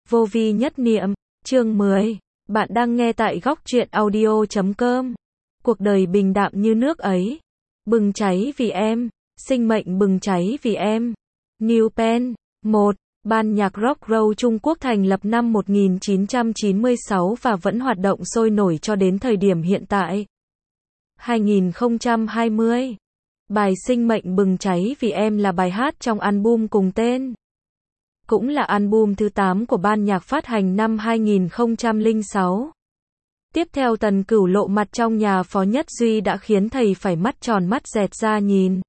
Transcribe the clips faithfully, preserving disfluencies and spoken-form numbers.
Vô vi nhất niệm, chương mười. Bạn đang nghe tại góc truyện audio chấm com. Cuộc đời bình đạm như nước ấy. Bừng cháy vì em. Sinh mệnh bừng cháy vì em. New Pen. một. Ban nhạc rock roll Trung Quốc thành lập năm một nghìn chín trăm chín mươi sáu và vẫn hoạt động sôi nổi cho đến thời điểm hiện tại. hai nghìn không trăm hai mươi. Bài Sinh mệnh bừng cháy vì em là bài hát trong album cùng tên. Cũng là album thứ tám của ban nhạc phát hành năm hai nghìn không trăm lẻ sáu. Tiếp theo Tần Cửu lộ mặt trong nhà Phó Nhất Duy đã khiến thầy phải mắt tròn mắt dẹt ra nhìn.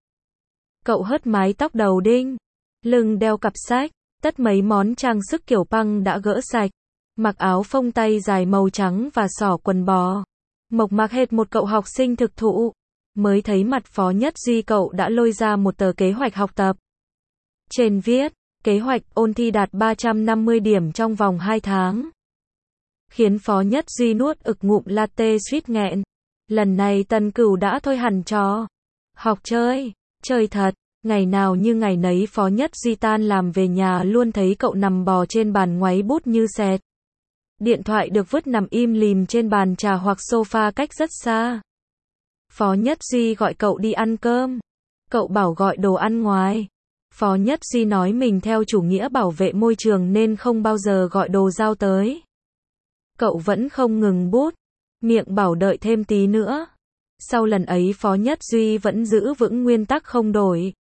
Cậu hớt mái tóc đầu đinh, lưng đeo cặp sách, tất mấy món trang sức kiểu punk đã gỡ sạch, mặc áo phông tay dài màu trắng và xỏ quần bò. Mộc mạc hệt một cậu học sinh thực thụ. Mới thấy mặt Phó Nhất Duy cậu đã lôi ra một tờ kế hoạch học tập. Trên viết, kế hoạch ôn thi đạt ba trăm năm mươi điểm trong vòng hai tháng. Khiến Phó Nhất Duy nuốt ực ngụm latte suýt nghẹn. Lần này Tần Cửu đã thôi hẳn trò. Học chơi, chơi thật, ngày nào như ngày nấy Phó Nhất Duy tan làm về nhà luôn thấy cậu nằm bò trên bàn ngoáy bút như sẹt. Điện thoại được vứt nằm im lìm trên bàn trà hoặc sofa cách rất xa. Phó Nhất Duy gọi cậu đi ăn cơm. Cậu bảo gọi đồ ăn ngoài. Phó Nhất Duy nói mình theo chủ nghĩa bảo vệ môi trường nên không bao giờ gọi đồ giao tới. Cậu vẫn không ngừng bút, miệng bảo đợi thêm tí nữa. Sau lần ấy Phó Nhất Duy vẫn giữ vững nguyên tắc không đổi.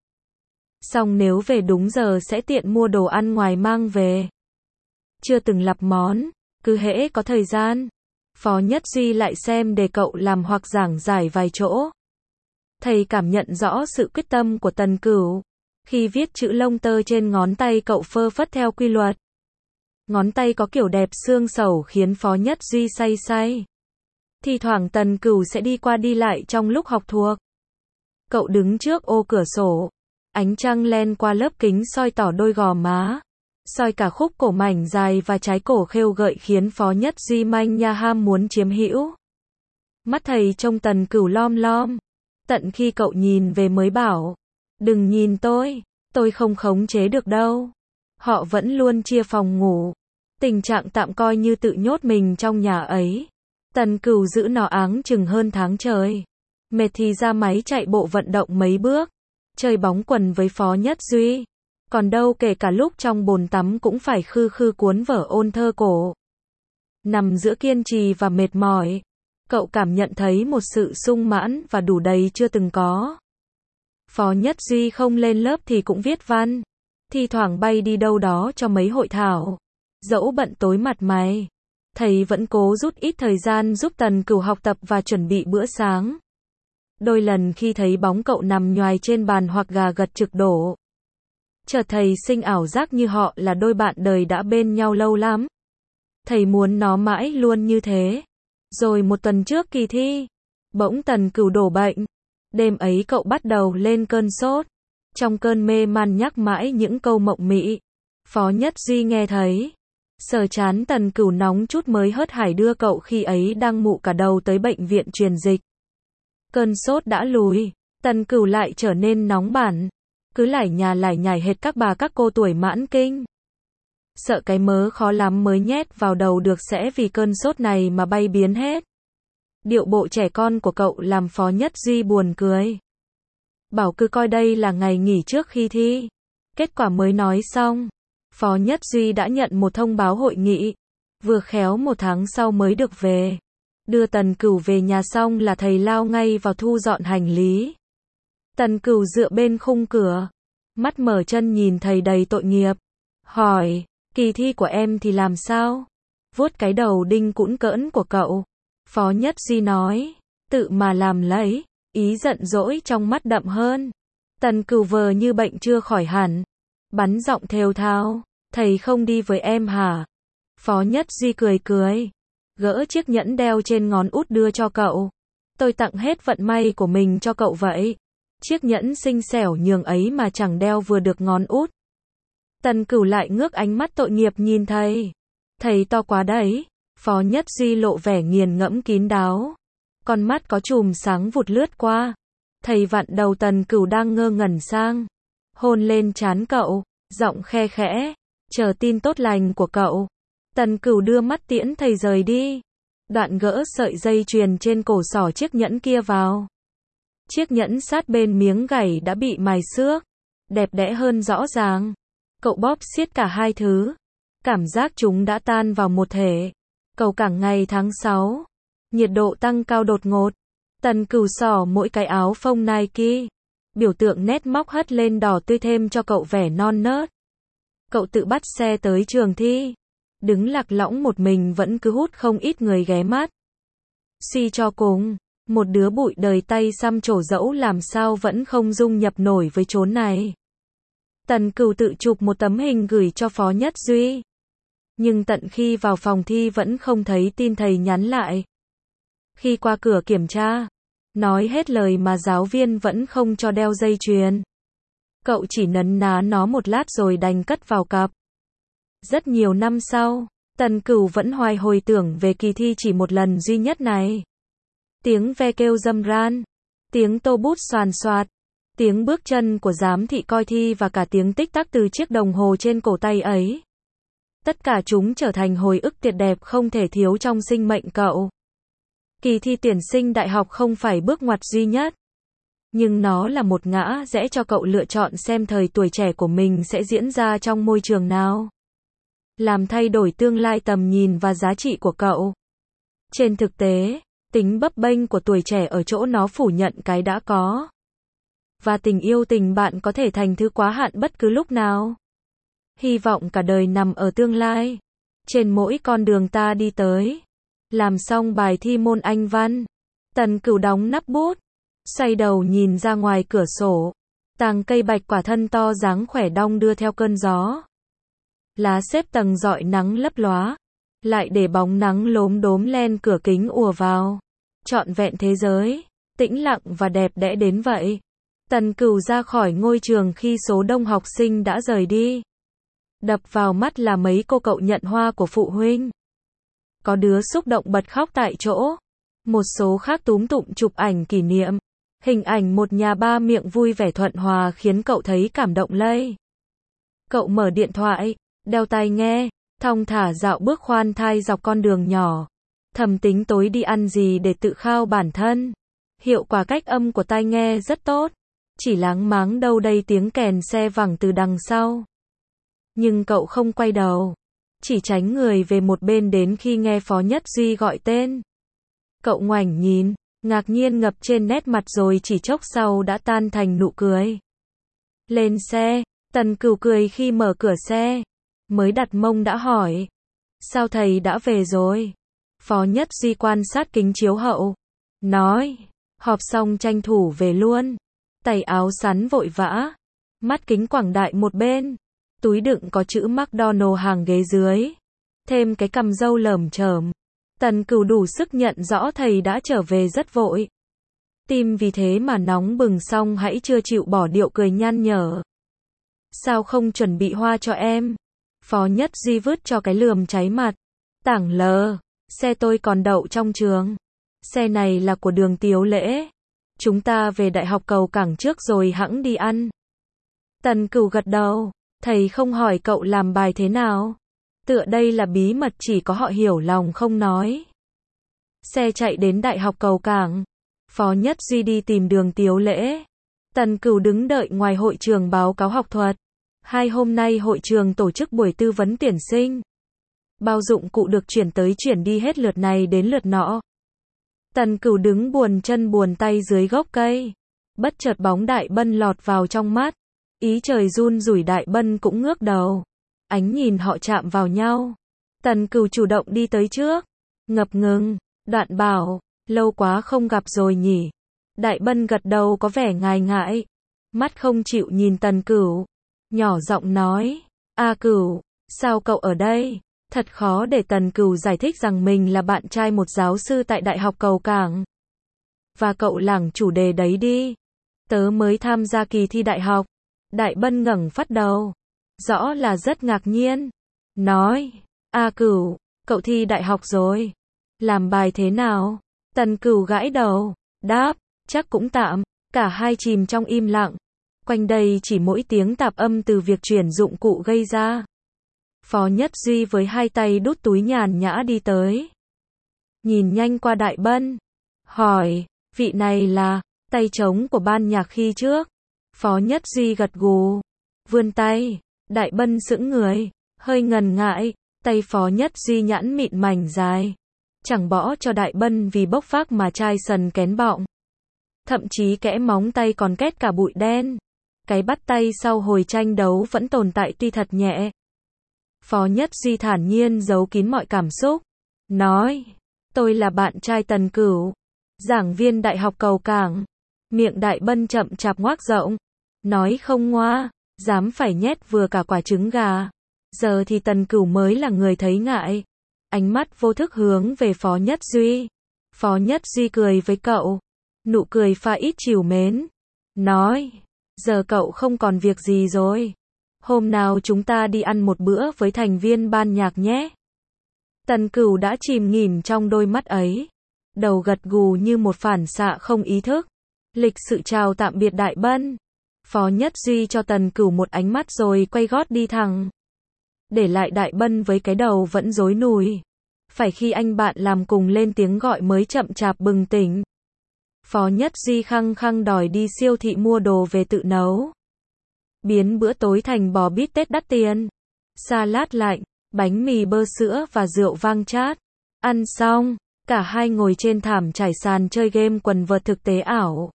Xong nếu về đúng giờ sẽ tiện mua đồ ăn ngoài mang về. Chưa từng lập món, cứ hễ có thời gian, Phó Nhất Duy lại xem để cậu làm hoặc giảng giải vài chỗ. Thầy cảm nhận rõ sự quyết tâm của Tần Cửu. Khi viết chữ lông tơ trên ngón tay cậu phơ phất theo quy luật. Ngón tay có kiểu đẹp xương sầu khiến Phó Nhất Duy say say. Thì thoảng Tần Cửu sẽ đi qua đi lại trong lúc học thuộc. Cậu đứng trước ô cửa sổ. Ánh trăng len qua lớp kính soi tỏ đôi gò má. Soi cả khúc cổ mảnh dài và trái cổ khêu gợi khiến Phó Nhất Duy manh nha ham muốn chiếm hữu. Mắt thầy trông Tần Cửu lom lom. Tận khi cậu nhìn về mới bảo. Đừng nhìn tôi, tôi không khống chế được đâu. Họ vẫn luôn chia phòng ngủ. Tình trạng tạm coi như tự nhốt mình trong nhà ấy. Tần Cửu giữ nó áng chừng hơn tháng trời. Mệt thì ra máy chạy bộ vận động mấy bước. Chơi bóng quần với Phó Nhất Duy. Còn đâu kể cả lúc trong bồn tắm cũng phải khư khư cuốn vở ôn thơ cổ. Nằm giữa kiên trì và mệt mỏi. Cậu cảm nhận thấy một sự sung mãn và đủ đầy chưa từng có. Phó Nhất Duy không lên lớp thì cũng viết văn. Thi thoảng bay đi đâu đó cho mấy hội thảo. Dẫu bận tối mặt mày, thầy vẫn cố rút ít thời gian giúp Tần Cửu học tập và chuẩn bị bữa sáng. Đôi lần khi thấy bóng cậu nằm nhoài trên bàn hoặc gà gật trực đổ, chợt thầy sinh ảo giác như họ là đôi bạn đời đã bên nhau lâu lắm. Thầy muốn nó mãi luôn như thế. Rồi một tuần trước kỳ thi, bỗng Tần Cửu đổ bệnh. Đêm ấy cậu bắt đầu lên cơn sốt. Trong cơn mê man nhắc mãi những câu mộng mị. Phó Nhất Duy nghe thấy. Sờ chán Tần Cửu nóng chút mới hớt hải đưa cậu khi ấy đang mụ cả đầu tới bệnh viện truyền dịch. Cơn sốt đã lùi. Tần Cửu lại trở nên nóng bản. Cứ lải nhà lải nhải hệt các bà các cô tuổi mãn kinh. Sợ cái mớ khó lắm mới nhét vào đầu được sẽ vì cơn sốt này mà bay biến hết. Điệu bộ trẻ con của cậu làm Phó Nhất Duy buồn cười. Bảo cứ coi đây là ngày nghỉ trước khi thi. Kết quả mới nói xong. Phó Nhất Duy đã nhận một thông báo hội nghị. Vừa khéo một tháng sau mới được về. Đưa Tần Cửu về nhà xong là thầy lao ngay vào thu dọn hành lý. Tần Cửu dựa bên khung cửa. Mắt mở chân nhìn thầy đầy tội nghiệp. Hỏi, kỳ thi của em thì làm sao? Vuốt cái đầu đinh cũn cỡn của cậu. Phó Nhất Duy nói, tự mà làm lấy. Ý giận dỗi trong mắt đậm hơn. Tần Cửu vờ như bệnh chưa khỏi hẳn. Bắn giọng thều thào, thầy không đi với em hả? Phó Nhất Duy cười cười. Gỡ chiếc nhẫn đeo trên ngón út đưa cho cậu. Tôi tặng hết vận may của mình cho cậu vậy. Chiếc nhẫn xinh xẻo nhường ấy mà chẳng đeo vừa được ngón út. Tần Cửu lại ngước ánh mắt tội nghiệp nhìn thầy. Thầy to quá đấy. Phó Nhất Duy lộ vẻ nghiền ngẫm kín đáo. Con mắt có chùm sáng vụt lướt qua. Thầy vặn đầu Tần Cửu đang ngơ ngẩn sang. Hôn lên trán cậu, giọng khe khẽ, chờ tin tốt lành của cậu. Tần Cửu đưa mắt tiễn thầy rời đi. Đoạn gỡ sợi dây chuyền trên cổ xỏ chiếc nhẫn kia vào. Chiếc nhẫn sát bên miếng gảy đã bị mài xước, đẹp đẽ hơn rõ ràng. Cậu bóp siết cả hai thứ. Cảm giác chúng đã tan vào một thể. Cầu cảng ngày tháng sáu. Nhiệt độ tăng cao đột ngột. Tần Cửu xỏ mỗi cái áo phông Nike. Biểu tượng nét móc hất lên đỏ tươi thêm cho cậu vẻ non nớt. Cậu tự bắt xe tới trường thi. Đứng lạc lõng một mình vẫn cứ hút không ít người ghé mắt. Suy cho cùng, một đứa bụi đời tay xăm trổ dẫu làm sao vẫn không dung nhập nổi với chốn này. Tần Cửu tự chụp một tấm hình gửi cho Phó Nhất Duy. Nhưng tận khi vào phòng thi vẫn không thấy tin thầy nhắn lại. Khi qua cửa kiểm tra, nói hết lời mà giáo viên vẫn không cho đeo dây chuyền. Cậu chỉ nấn ná nó một lát rồi đành cất vào cặp. Rất nhiều năm sau, Tần Cửu vẫn hoài hồi tưởng về kỳ thi chỉ một lần duy nhất này. Tiếng ve kêu râm ran, tiếng tô bút xoàn xoạt, tiếng bước chân của giám thị coi thi và cả tiếng tích tắc từ chiếc đồng hồ trên cổ tay ấy. Tất cả chúng trở thành hồi ức tuyệt đẹp không thể thiếu trong sinh mệnh cậu. Kỳ thi tuyển sinh đại học không phải bước ngoặt duy nhất. Nhưng nó là một ngã rẽ cho cậu lựa chọn xem thời tuổi trẻ của mình sẽ diễn ra trong môi trường nào. Làm thay đổi tương lai tầm nhìn và giá trị của cậu. Trên thực tế, tính bấp bênh của tuổi trẻ ở chỗ nó phủ nhận cái đã có. Và tình yêu tình bạn có thể thành thứ quá hạn bất cứ lúc nào. Hy vọng cả đời nằm ở tương lai. Trên mỗi con đường ta đi tới. Làm xong bài thi môn Anh văn. Tần Cửu đóng nắp bút. Xoay đầu nhìn ra ngoài cửa sổ. Tàng cây bạch quả thân to dáng khỏe đong đưa theo cơn gió. Lá xếp tầng rọi nắng lấp lóa. Lại để bóng nắng lốm đốm len cửa kính ùa vào. Trọn vẹn thế giới. Tĩnh lặng và đẹp đẽ đến vậy. Tần Cửu ra khỏi ngôi trường khi số đông học sinh đã rời đi. Đập vào mắt là mấy cô cậu nhận hoa của phụ huynh. Có đứa xúc động bật khóc tại chỗ. Một số khác túm tụm chụp ảnh kỷ niệm. Hình ảnh một nhà ba miệng vui vẻ thuận hòa khiến cậu thấy cảm động lây. Cậu mở điện thoại, đeo tai nghe, thong thả dạo bước khoan thai dọc con đường nhỏ. Thầm tính tối đi ăn gì để tự khao bản thân. Hiệu quả cách âm của tai nghe rất tốt. Chỉ láng máng đâu đây tiếng kèn xe vẳng từ đằng sau. Nhưng cậu không quay đầu. Chỉ tránh người về một bên đến khi nghe Phó Nhất Duy gọi tên. Cậu ngoảnh nhìn, ngạc nhiên ngập trên nét mặt rồi chỉ chốc sau đã tan thành nụ cười. Lên xe, Tần Cửu cười khi mở cửa xe. Mới đặt mông đã hỏi. Sao thầy đã về rồi? Phó Nhất Duy quan sát kính chiếu hậu. Nói, họp xong tranh thủ về luôn. Tay áo sắn vội vã. Mắt kính quảng đại một bên. Túi đựng có chữ McDonald hàng ghế dưới. Thêm cái cằm râu lởm chởm. Tần Cửu đủ sức nhận rõ thầy đã trở về rất vội. Tim vì thế mà nóng bừng xong hãy chưa chịu bỏ điệu cười nhăn nhở. Sao không chuẩn bị hoa cho em? Phó Nhất Duy vứt cho cái lườm cháy mặt. Tảng lờ, xe tôi còn đậu trong trường. Xe này là của Đường Tiếu Lễ. Chúng ta về Đại học Cầu Cảng trước rồi hẵng đi ăn. Tần Cửu gật đầu. Thầy không hỏi cậu làm bài thế nào. Tựa đây là bí mật chỉ có họ hiểu lòng không nói. Xe chạy đến Đại học Cầu Cảng. Phó Nhất Duy đi tìm Đường Tiếu Lễ. Tần Cửu đứng đợi ngoài hội trường báo cáo học thuật. Hai hôm nay hội trường tổ chức buổi tư vấn tuyển sinh. Bao dụng cụ được chuyển tới chuyển đi hết lượt này đến lượt nọ. Tần Cửu đứng buồn chân buồn tay dưới gốc cây. Bất chợt bóng Đại Bân lọt vào trong mắt. Ý trời run rủi Đại Bân cũng ngước đầu. Ánh nhìn họ chạm vào nhau. Tần Cửu chủ động đi tới trước. Ngập ngừng, đoạn bảo, lâu quá không gặp rồi nhỉ. Đại Bân gật đầu có vẻ ngại ngại. Mắt không chịu nhìn Tần Cửu. Nhỏ giọng nói, A Cửu, sao cậu ở đây? Thật khó để Tần Cửu giải thích rằng mình là bạn trai một giáo sư tại Đại học Cầu Cảng. Và cậu lảng chủ đề đấy đi. Tớ mới tham gia kỳ thi đại học. Đại Bân ngẩng phát đầu. Rõ là rất ngạc nhiên. Nói, A Cửu, cậu thi đại học rồi. Làm bài thế nào? Tần Cửu gãi đầu. Đáp, chắc cũng tạm. Cả hai chìm trong im lặng. Quanh đây chỉ mỗi tiếng tạp âm từ việc chuyển dụng cụ gây ra. Phó Nhất Duy với hai tay đút túi nhàn nhã đi tới. Nhìn nhanh qua Đại Bân. Hỏi, vị này là, tay trống của ban nhạc khi trước. Phó Nhất Duy gật gù. Vươn tay. Đại Bân sững người. Hơi ngần ngại. Tay Phó Nhất Duy nhẵn mịn mảnh dài. Chẳng bỏ cho Đại Bân vì bốc phác mà chai sần kén bọng. Thậm chí kẽ móng tay còn kết cả bụi đen. Cái bắt tay sau hồi tranh đấu vẫn tồn tại tuy thật nhẹ. Phó Nhất Duy thản nhiên giấu kín mọi cảm xúc. Nói, tôi là bạn trai Tần Cửu, giảng viên đại học Cầu Cảng. Miệng Đại Bân chậm chạp ngoác rộng. Nói không ngoa, dám phải nhét vừa cả quả trứng gà. Giờ thì Tần Cửu mới là người thấy ngại. Ánh mắt vô thức hướng về Phó Nhất Duy. Phó Nhất Duy cười với cậu. Nụ cười pha ít trìu mến. Nói, giờ cậu không còn việc gì rồi. Hôm nào chúng ta đi ăn một bữa với thành viên ban nhạc nhé. Tần Cửu đã chìm nghỉm trong đôi mắt ấy. Đầu gật gù như một phản xạ không ý thức. Lịch sự chào tạm biệt Đại Bân. Phó Nhất Duy cho Tần Cửu một ánh mắt rồi quay gót đi thẳng. Để lại Đại Bân với cái đầu vẫn rối nùi. Phải khi anh bạn làm cùng lên tiếng gọi mới chậm chạp bừng tỉnh. Phó Nhất Duy khăng khăng đòi đi siêu thị mua đồ về tự nấu. Biến bữa tối thành bò bít tết đắt tiền. Salad lạnh, bánh mì bơ sữa và rượu vang chát. Ăn xong, cả hai ngồi trên thảm trải sàn chơi game quần vợt thực tế ảo.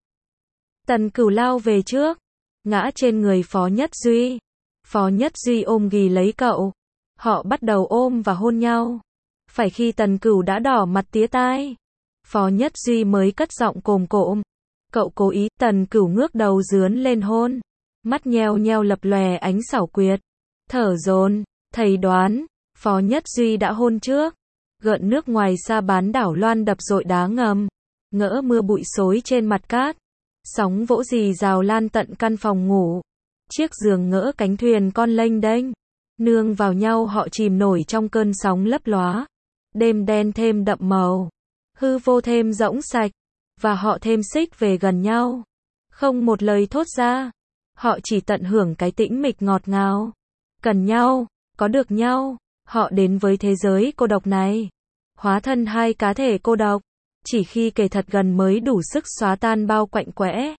Tần Cửu lao về trước, ngã trên người Phó Nhất Duy. Phó Nhất Duy ôm ghì lấy cậu. Họ bắt đầu ôm và hôn nhau. Phải khi Tần Cửu đã đỏ mặt tía tai, Phó Nhất Duy mới cất giọng cồm cộm. Cậu cố ý. Tần Cửu ngước đầu dướn lên hôn. Mắt nheo nheo lập lòe ánh xảo quyệt. Thở dồn. Thầy đoán, Phó Nhất Duy đã hôn trước. Gợn nước ngoài xa bán đảo loan đập dội đá ngầm. Ngỡ mưa bụi xối trên mặt cát. Sóng vỗ rì rào lan tận căn phòng ngủ. Chiếc giường ngỡ cánh thuyền con lênh đênh. Nương vào nhau họ chìm nổi trong cơn sóng lấp lóa. Đêm đen thêm đậm màu. Hư vô thêm rỗng sạch. Và họ thêm xích về gần nhau. Không một lời thốt ra. Họ chỉ tận hưởng cái tĩnh mịch ngọt ngào. Cần nhau, có được nhau. Họ đến với thế giới cô độc này. Hóa thân hai cá thể cô độc. Chỉ khi kề thật gần mới đủ sức xóa tan bao quạnh quẽ.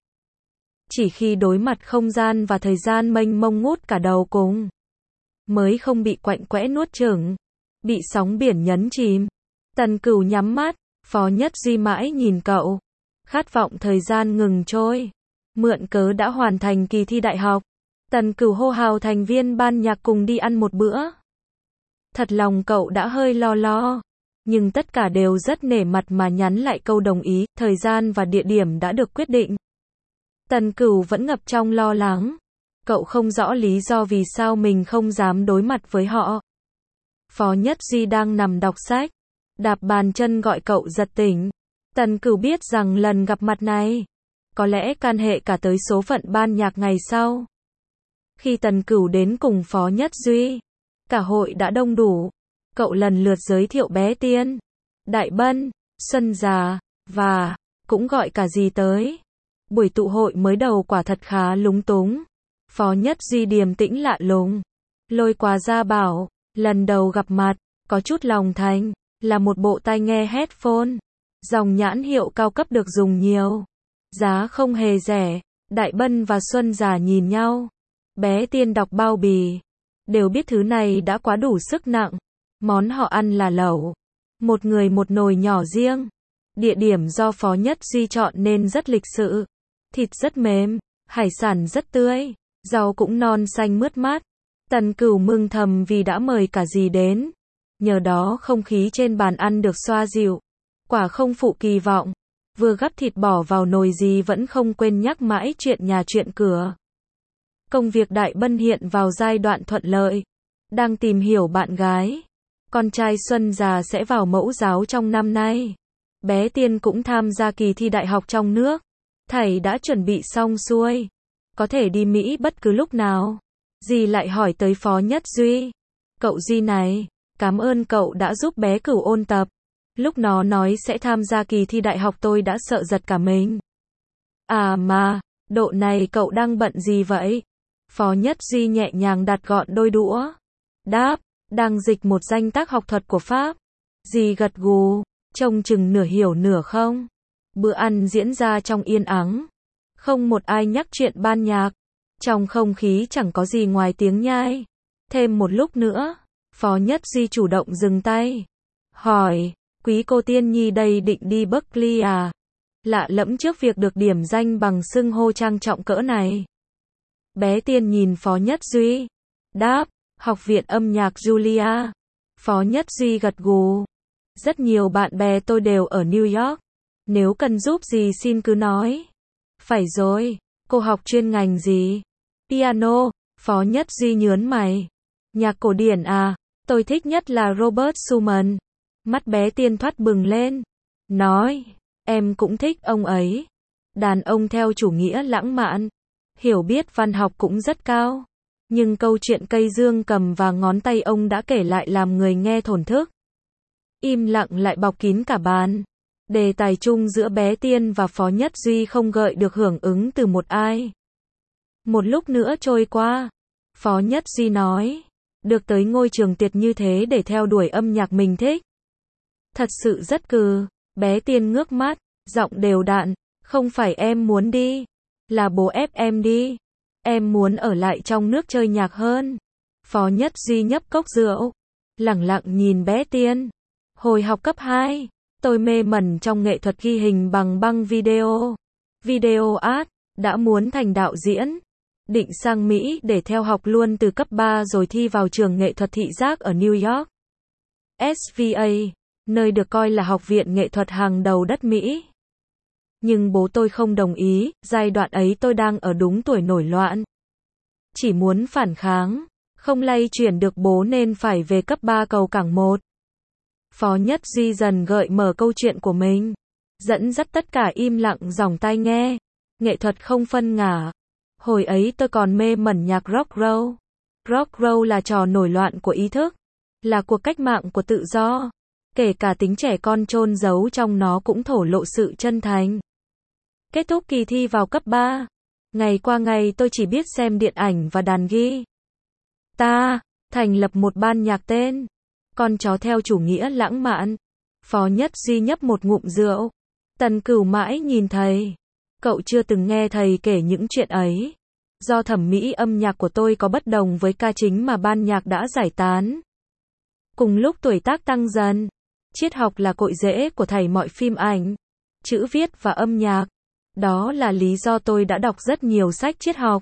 Chỉ khi đối mặt không gian và thời gian mênh mông ngút cả đầu cùng. Mới không bị quạnh quẽ nuốt chửng. Bị sóng biển nhấn chìm. Tần Cửu nhắm mắt. Phó Nhất Duy mãi nhìn cậu. Khát vọng thời gian ngừng trôi. Mượn cớ đã hoàn thành kỳ thi đại học. Tần Cửu hô hào thành viên ban nhạc cùng đi ăn một bữa. Thật lòng cậu đã hơi lo lo. Nhưng tất cả đều rất nể mặt mà nhắn lại câu đồng ý. Thời gian và địa điểm đã được quyết định. Tần Cửu vẫn ngập trong lo lắng. Cậu không rõ lý do vì sao mình không dám đối mặt với họ. Phó Nhất Duy đang nằm đọc sách. Đạp bàn chân gọi cậu giật tỉnh. Tần Cửu biết rằng lần gặp mặt này có lẽ can hệ cả tới số phận ban nhạc ngày sau. Khi Tần Cửu đến cùng Phó Nhất Duy, cả hội đã đông đủ. Cậu lần lượt giới thiệu Bé Tiên, Đại Bân, Xuân Già, và cũng gọi cả dì tới. Buổi tụ hội mới đầu quả thật khá lúng túng. Phó Nhất Duy điềm tĩnh lạ lùng. Lôi quà ra bảo, lần đầu gặp mặt, có chút lòng thành, là một bộ tai nghe headphone. Dòng nhãn hiệu cao cấp được dùng nhiều. Giá không hề rẻ. Đại Bân và Xuân Già nhìn nhau. Bé Tiên đọc bao bì. Đều biết thứ này đã quá đủ sức nặng. Món họ ăn là lẩu. Một người một nồi nhỏ riêng. Địa điểm do Phó Nhất Duy chọn nên rất lịch sự. Thịt rất mềm. Hải sản rất tươi. Rau cũng non xanh mướt mát. Tần Cửu mừng thầm vì đã mời cả dì đến. Nhờ đó không khí trên bàn ăn được xoa dịu. Quả không phụ kỳ vọng. Vừa gắp thịt bỏ vào nồi dì vẫn không quên nhắc mãi chuyện nhà chuyện cửa. Công việc Đại Bân hiện vào giai đoạn thuận lợi. Đang tìm hiểu bạn gái. Con trai Xuân Già sẽ vào mẫu giáo trong năm nay. Bé Tiên cũng tham gia kỳ thi đại học trong nước. Thầy đã chuẩn bị xong xuôi. Có thể đi Mỹ bất cứ lúc nào. Dì lại hỏi tới Phó Nhất Duy. Cậu Duy này, cảm ơn cậu đã giúp bé Cửu ôn tập. Lúc nó nói sẽ tham gia kỳ thi đại học tôi đã sợ giật cả mình. À mà, độ này cậu đang bận gì vậy? Phó Nhất Duy nhẹ nhàng đặt gọn đôi đũa. Đáp, đang dịch một danh tác học thuật của Pháp. Dì gật gù, trông chừng nửa hiểu nửa không. Bữa ăn diễn ra trong yên ắng. Không một ai nhắc chuyện ban nhạc. Trong không khí chẳng có gì ngoài tiếng nhai. Thêm một lúc nữa, Phó Nhất Duy chủ động dừng tay. Hỏi, quý cô Tiên Nhi đây định đi Berkeley à? Lạ lẫm trước việc được điểm danh bằng xưng hô trang trọng cỡ này. Bé Tiên nhìn Phó Nhất Duy. Đáp, Học viện âm nhạc Julia. Phó Nhất Duy gật gù. Rất nhiều bạn bè tôi đều ở New York. Nếu cần giúp gì xin cứ nói. Phải rồi, cô học chuyên ngành gì? Piano. Phó Nhất Duy nhớn mày. Nhạc cổ điển à? Tôi thích nhất là Robert Schumann. Mắt bé Tiên thoát bừng lên. Nói, em cũng thích ông ấy. Đàn ông theo chủ nghĩa lãng mạn. Hiểu biết văn học cũng rất cao. Nhưng câu chuyện cây dương cầm và ngón tay ông đã kể lại làm người nghe thổn thức. Im lặng lại bọc kín cả bàn. Đề tài chung giữa bé Tiên và Phó Nhất Duy không gợi được hưởng ứng từ một ai. Một lúc nữa trôi qua. Phó Nhất Duy nói. Được tới ngôi trường tuyệt như thế để theo đuổi âm nhạc mình thích. Thật sự rất cừ. Bé Tiên ngước mắt, giọng đều đặn. Không phải em muốn đi. Là bố ép em đi. Em muốn ở lại trong nước chơi nhạc hơn. Phó Nhất Duy nhấp cốc rượu. Lẳng lặng nhìn bé Tiên. Hồi học cấp hai, tôi mê mẩn trong nghệ thuật ghi hình bằng băng video. Video art, đã muốn thành đạo diễn. Định sang Mỹ để theo học luôn từ cấp ba rồi thi vào trường nghệ thuật thị giác ở New York. ét vê a, nơi được coi là học viện nghệ thuật hàng đầu đất Mỹ. Nhưng bố tôi không đồng ý, giai đoạn ấy tôi đang ở đúng tuổi nổi loạn. Chỉ muốn phản kháng, không lay chuyển được bố nên phải về cấp ba cầu cảng một. Phó Nhất Duy dần gợi mở câu chuyện của mình, dẫn dắt tất cả im lặng dòng tai nghe. Nghệ thuật không phân ngả. Hồi ấy tôi còn mê mẩn nhạc rock roll. Rock roll là trò nổi loạn của ý thức, là cuộc cách mạng của tự do. Kể cả tính trẻ con chôn giấu trong nó cũng thổ lộ sự chân thành. Kết thúc kỳ thi vào cấp ba. Ngày qua ngày tôi chỉ biết xem điện ảnh và đàn ghi. Ta, thành lập một ban nhạc tên Con chó theo chủ nghĩa lãng mạn. Phó Nhất Duy nhấp một ngụm rượu. Tần Cửu mãi nhìn thầy. Cậu chưa từng nghe thầy kể những chuyện ấy. Do thẩm mỹ âm nhạc của tôi có bất đồng với ca chính mà ban nhạc đã giải tán. Cùng lúc tuổi tác tăng dần, triết học là cội rễ của thảy mọi phim ảnh, chữ viết và âm nhạc. Đó là lý do tôi đã đọc rất nhiều sách triết học.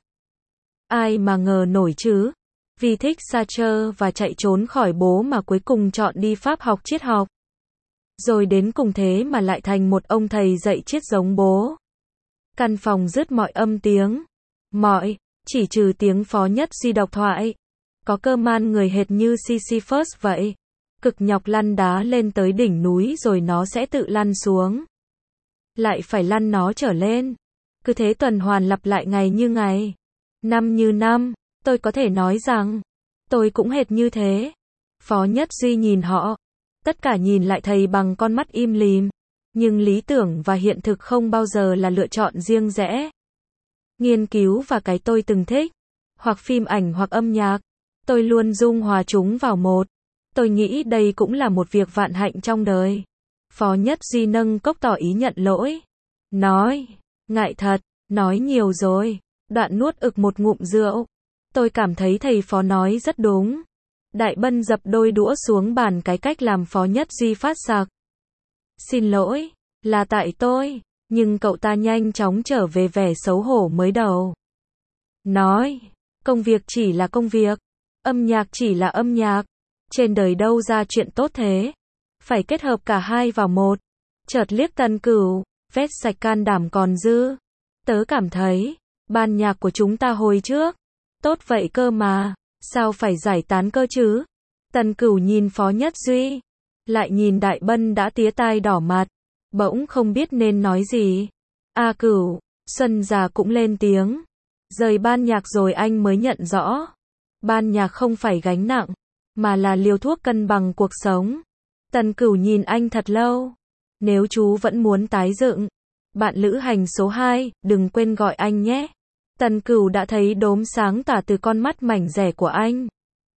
Ai mà ngờ nổi chứ. Vì thích Sartre và chạy trốn khỏi bố mà cuối cùng chọn đi Pháp học triết học. Rồi đến cùng thế mà lại thành một ông thầy dạy triết giống bố. Căn phòng dứt mọi âm tiếng. Mọi, chỉ trừ tiếng Phó Nhất Duy độc thoại. Có cơ man người hệt như Sisyphus vậy. Cực nhọc lăn đá lên tới đỉnh núi rồi nó sẽ tự lăn xuống. Lại phải lăn nó trở lên. Cứ thế tuần hoàn lặp lại ngày như ngày. Năm như năm. Tôi có thể nói rằng, tôi cũng hệt như thế. Phó Nhất Duy nhìn họ. Tất cả nhìn lại thầy bằng con mắt im lìm. Nhưng lý tưởng và hiện thực không bao giờ là lựa chọn riêng rẽ. Nghiên cứu và cái tôi từng thích, hoặc phim ảnh hoặc âm nhạc, tôi luôn dung hòa chúng vào một. Tôi nghĩ đây cũng là một việc vạn hạnh trong đời. Phó Nhất Duy nâng cốc tỏ ý nhận lỗi. Nói, ngại thật, nói nhiều rồi. Đoạn nuốt ực một ngụm rượu. Tôi cảm thấy thầy Phó nói rất đúng. Đại Bân dập đôi đũa xuống bàn cái cách làm Phó Nhất Duy phát sặc. Xin lỗi, là tại tôi. Nhưng cậu ta nhanh chóng trở về vẻ xấu hổ mới đầu. Nói, công việc chỉ là công việc. Âm nhạc chỉ là âm nhạc. Trên đời đâu ra chuyện tốt thế. Phải kết hợp cả hai vào một. Chợt liếc Tần Cửu, vét sạch can đảm còn dư. Tớ cảm thấy, ban nhạc của chúng ta hồi trước, tốt vậy cơ mà, sao phải giải tán cơ chứ? Tần Cửu nhìn Phó Nhất Duy, lại nhìn Đại Bân đã tía tai đỏ mặt, bỗng không biết nên nói gì. A Cửu, Xuân già cũng lên tiếng. Rời ban nhạc rồi anh mới nhận rõ. Ban nhạc không phải gánh nặng, mà là liều thuốc cân bằng cuộc sống. Tần Cửu nhìn anh thật lâu. Nếu chú vẫn muốn tái dựng, bạn lữ hành số hai, đừng quên gọi anh nhé. Tần Cửu đã thấy đốm sáng tỏa từ con mắt mảnh rẻ của anh.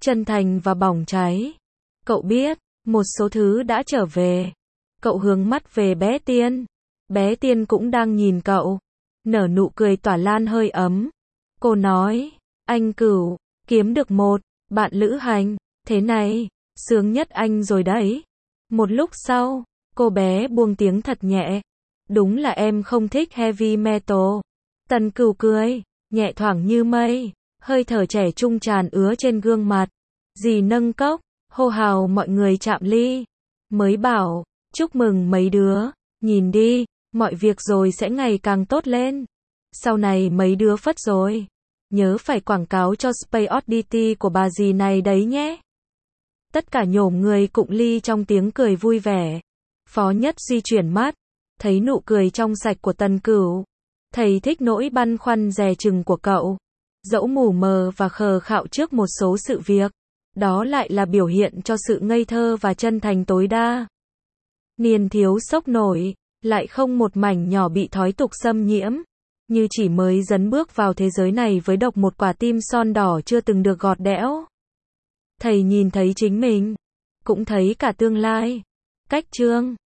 chân thành và bỏng cháy. Cậu biết, một số thứ đã trở về. Cậu hướng mắt về bé Tiên. Bé Tiên cũng đang nhìn cậu. Nở nụ cười tỏa lan hơi ấm. Cô nói, anh Cửu, kiếm được một bạn lữ hành, thế này, sướng nhất anh rồi đấy. Một lúc sau, cô bé buông tiếng thật nhẹ. Đúng là em không thích heavy metal. Tần Cửu cười, nhẹ thoảng như mây, hơi thở trẻ trung tràn ứa trên gương mặt. Dì nâng cốc, hô hào mọi người chạm ly. Mới bảo, chúc mừng mấy đứa, nhìn đi, mọi việc rồi sẽ ngày càng tốt lên. Sau này mấy đứa phất rồi. Nhớ phải quảng cáo cho Space Oddity của bà dì này đấy nhé. Tất cả nhổm người cụng ly trong tiếng cười vui vẻ. Phó Nhất Duy chuyển mắt, thấy nụ cười trong sạch của Tần Cửu. Thầy thích nỗi băn khoăn dè chừng của cậu. Dẫu mù mờ và khờ khạo trước một số sự việc, đó lại là biểu hiện cho sự ngây thơ và chân thành tối đa. Niên thiếu sốc nổi, lại không một mảnh nhỏ bị thói tục xâm nhiễm. Như chỉ mới dấn bước vào thế giới này với độc một quả tim son đỏ chưa từng được gọt đẽo. Thầy nhìn thấy chính mình, cũng thấy cả tương lai. Cách chương